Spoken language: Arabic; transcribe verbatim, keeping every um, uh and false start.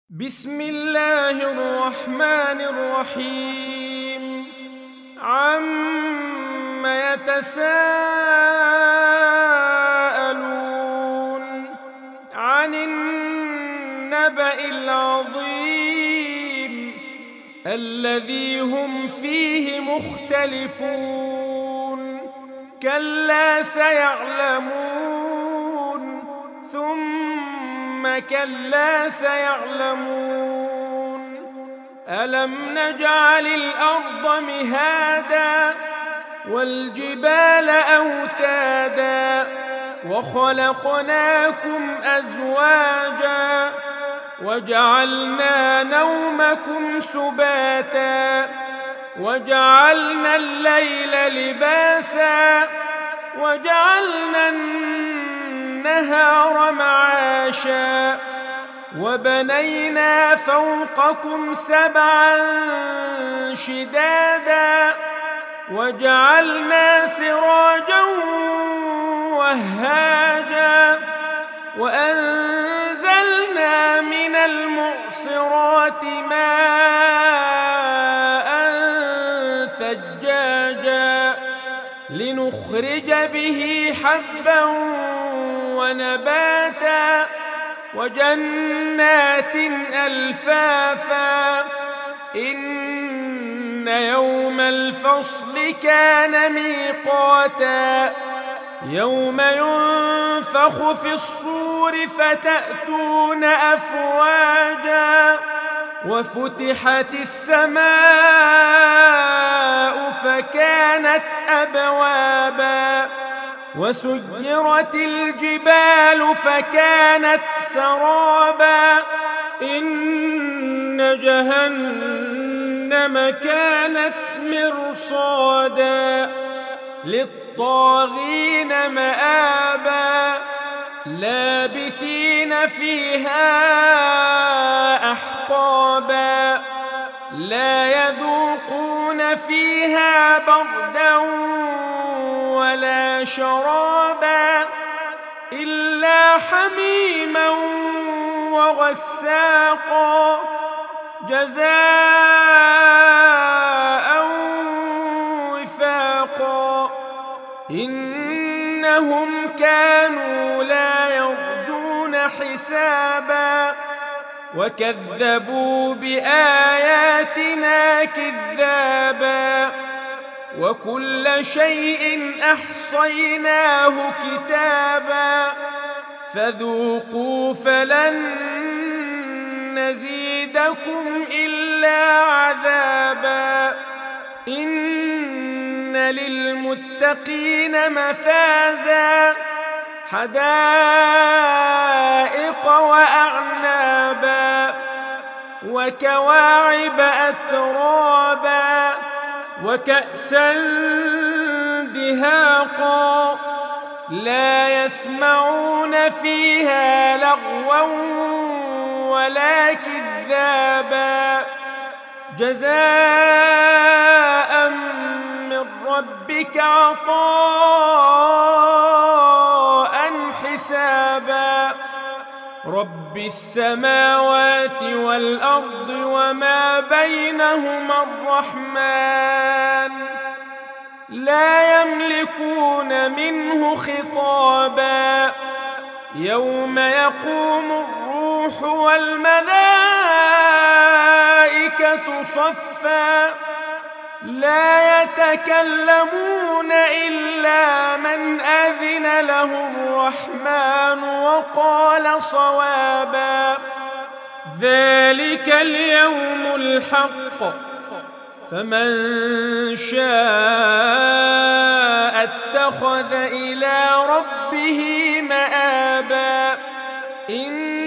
بسم الله الرحمن الرحيم. عم يتساءلون عن النبأ العظيم الذي هم فيه مختلفون كلا سيعلمون ثم كلا سيعلمون ألم نجعل الأرض مهادا والجبال أوتادا وخلقناكم أزواجا وجعلنا نومكم سباتا وجعلنا الليل لباسا وجعلنا النهار معاشا وبنينا فوقكم سبعا شدادا وجعلنا سراجا وهاجا وأنزلنا من المعصرات ماء ثجاجا لنخرج به حبا ونباتا وجنات ألفافا إن يوم الفصل كان ميقاتا يوم ينفخ في الصور فتأتون أفواجا وفتحت السماء فكانت أبوابا وسيرت الجبال فكانت سرابا إن جهنم كانت مرصادا للطاغين مآبا لابثين فيها أحقابا لا يذوقون فيها بردا ولا شرابا إلا حميما وغساقا جزاء وفاقا إنهم كانوا لا يرجون حسابا وكذبوا بآياتنا كذابا وكل شيء أحصيناه كتابا فذوقوا فلن نزيدكم إلا عذابا إن للمتقين مفازا حدائق وأعنابا وكواعب أترابا وكأسا دهاقا لا يسمعون فيها لغوا ولا كذابا جزاء من ربك عطاء حسابا رب السماوات والأرض وما بينهما الرحمن لا يملكون منه خطابا يوم يقوم الروح والملائكة صفا لا يتكلمون إلا من أذن له الرحمن وقال صوابا ذلك اليوم الحق فمن شاء اتخذ إلى ربه مآبا.